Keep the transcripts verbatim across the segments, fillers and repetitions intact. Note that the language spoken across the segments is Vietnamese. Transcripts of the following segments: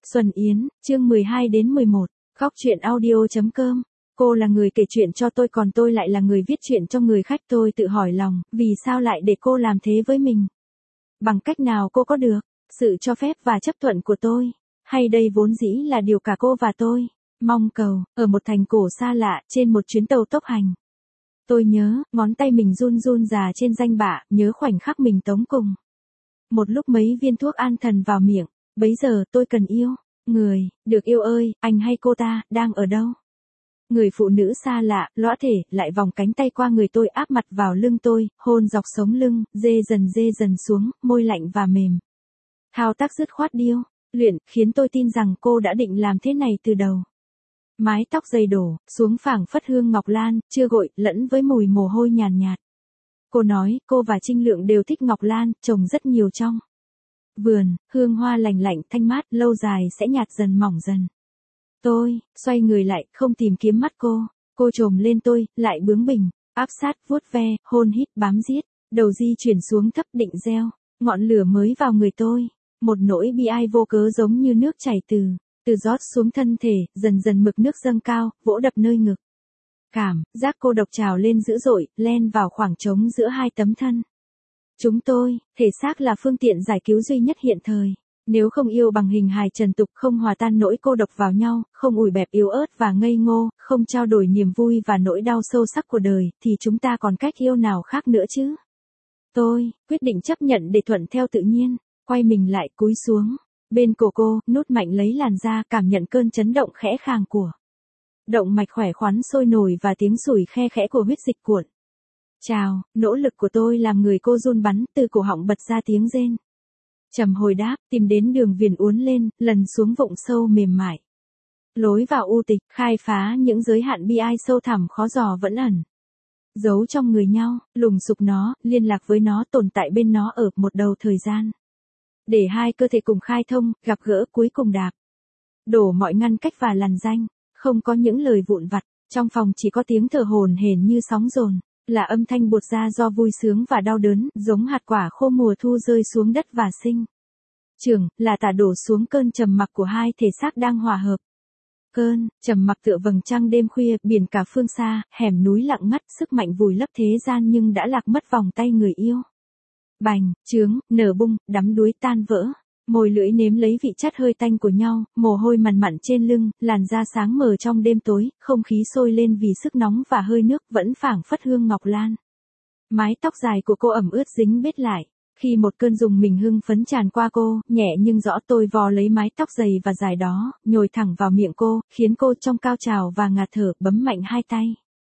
Xuân Yến, chương mười hai đến mười một, góc truyện audio chấm com. Cô là người kể chuyện cho tôi còn tôi lại là người viết chuyện cho người khách. Tôi tự hỏi lòng, vì sao lại để cô làm thế với mình? Bằng cách nào cô có được sự cho phép và chấp thuận của tôi? Hay đây vốn dĩ là điều cả cô và tôi mong cầu, ở một thành cổ xa lạ, trên một chuyến tàu tốc hành. Tôi nhớ, ngón tay mình run run rà trên danh bạ, nhớ khoảnh khắc mình tống cùng. Một lúc mấy viên thuốc an thần vào miệng, bấy giờ tôi cần yêu. Người, được yêu ơi, anh hay cô ta, đang ở đâu? Người phụ nữ xa lạ, lõa thể, lại vòng cánh tay qua người tôi áp mặt vào lưng tôi, hôn dọc sống lưng, dê dần dê dần xuống, môi lạnh và mềm. Thao tác dứt khoát điêu, luyện, khiến tôi tin rằng cô đã định làm thế này từ đầu. Mái tóc dày đổ, xuống phảng phất hương ngọc lan, chưa gội, lẫn với mùi mồ hôi nhàn nhạt, nhạt. Cô nói, cô và Trinh Lượng đều thích ngọc lan, trồng rất nhiều trong vườn, hương hoa lành lạnh thanh mát, lâu dài sẽ nhạt dần mỏng dần. Tôi, xoay người lại, không tìm kiếm mắt cô. Cô trồm lên tôi, lại bướng bỉnh, áp sát, vuốt ve, hôn hít, bám giết. Đầu di chuyển xuống thấp định gieo, ngọn lửa mới vào người tôi. Một nỗi bi ai vô cớ giống như nước chảy từ, từ rót xuống thân thể, dần dần mực nước dâng cao, vỗ đập nơi ngực. Cảm giác cô độc trào lên dữ dội, len vào khoảng trống giữa hai tấm thân. Chúng tôi, thể xác là phương tiện giải cứu duy nhất hiện thời. Nếu không yêu bằng hình hài trần tục, không hòa tan nỗi cô độc vào nhau, không ủi bẹp yếu ớt và ngây ngô, không trao đổi niềm vui và nỗi đau sâu sắc của đời, thì chúng ta còn cách yêu nào khác nữa chứ? Tôi, quyết định chấp nhận để thuận theo tự nhiên, quay mình lại cúi xuống. Bên cổ cô, nút mạnh lấy làn da, cảm nhận cơn chấn động khẽ khàng của động mạch khỏe khoắn sôi nổi và tiếng sủi khe khẽ của huyết dịch cuộn. Chào, nỗ lực của tôi làm người cô run bắn, từ cổ họng bật ra tiếng rên. Trầm hồi đáp, tìm đến đường viền uốn lên, lần xuống vụng sâu mềm mại. Lối vào u tịch, khai phá những giới hạn bi ai sâu thẳm khó dò vẫn ẩn. Giấu trong người nhau, lùng sục nó, liên lạc với nó, tồn tại bên nó ở một đầu thời gian. Để hai cơ thể cùng khai thông, gặp gỡ cuối cùng đạp đổ mọi ngăn cách và lằn ranh, không có những lời vụn vặt, trong phòng chỉ có tiếng thở hổn hển như sóng dồn. Là âm thanh buột ra do vui sướng và đau đớn, giống hạt quả khô mùa thu rơi xuống đất và sinh trưởng, là tả đổ xuống cơn trầm mặc của hai thể xác đang hòa hợp. Cơn trầm mặc tựa vầng trăng đêm khuya, biển cả phương xa, hẻm núi lặng ngắt, sức mạnh vùi lấp thế gian nhưng đã lạc mất vòng tay người yêu. Bành, trướng, nở bung, đắm đuối tan vỡ. Môi lưỡi nếm lấy vị chát hơi tanh của nhau, mồ hôi mằn mặn trên lưng, làn da sáng mờ trong đêm tối, không khí sôi lên vì sức nóng và hơi nước vẫn phảng phất hương ngọc lan. Mái tóc dài của cô ẩm ướt dính bết lại. Khi một cơn rùng mình hưng phấn tràn qua cô, nhẹ nhưng rõ, tôi vò lấy mái tóc dày và dài đó, nhồi thẳng vào miệng cô, khiến cô trong cao trào và ngạt thở, bấm mạnh hai tay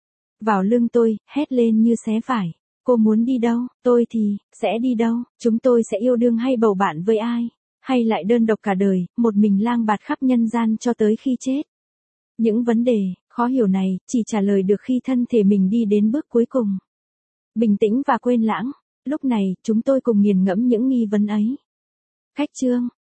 vào lưng tôi, hét lên như xé vải. Cô muốn đi đâu, tôi thì, sẽ đi đâu, chúng tôi sẽ yêu đương hay bầu bạn với ai? Hay lại đơn độc cả đời, một mình lang bạt khắp nhân gian cho tới khi chết? Những vấn đề khó hiểu này chỉ trả lời được khi thân thể mình đi đến bước cuối cùng. Bình tĩnh và quên lãng. Lúc này, chúng tôi cùng nghiền ngẫm những nghi vấn ấy. Khách chương,